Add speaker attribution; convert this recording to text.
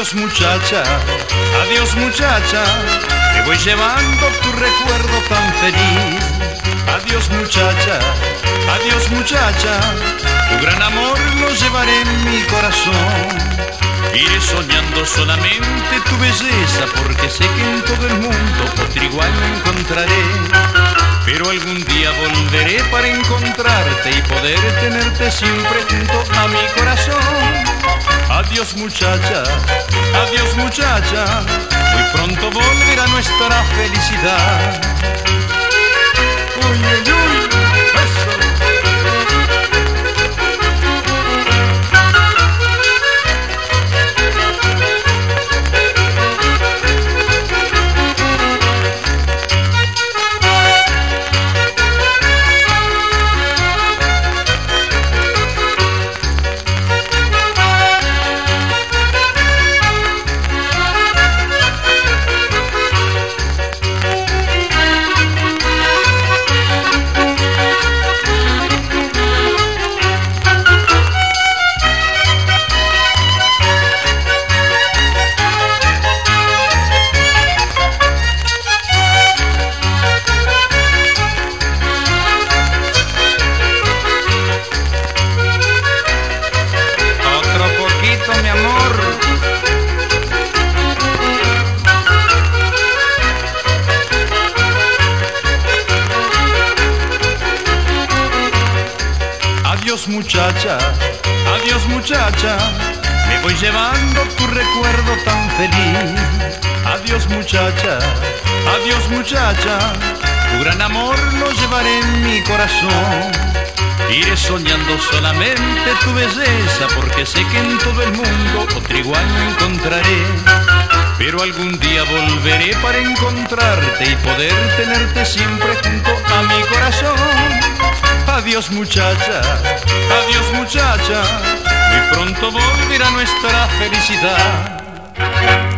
Speaker 1: Adiós muchacha, adiós muchacha, me voy llevando tu recuerdo tan feliz. Adiós muchacha, adiós muchacha, tu gran amor lo llevaré en mi corazón. Iré soñando solamente tu belleza, porque sé que en todo el mundo otro igual no encontraré. Pero algún día volveré para encontrarte y poder tenerte siempre junto a mi corazón. Adiós muchacha, adiós muchacha, muy pronto volverá nuestra felicidad. Uy, uy, uy, eso. Mi amor, adiós muchacha, adiós muchacha, me voy llevando tu recuerdo tan feliz. Adiós muchacha, adiós muchacha, tu gran amor lo llevaré en mi corazón. Iré soñando solamente tu belleza, porque sé que en todo el mundo otro igual no encontraré. Pero algún día volveré para encontrarte y poder tenerte siempre junto a mi corazón. Adiós muchacha, adiós muchacha, muy pronto volverá nuestra felicidad.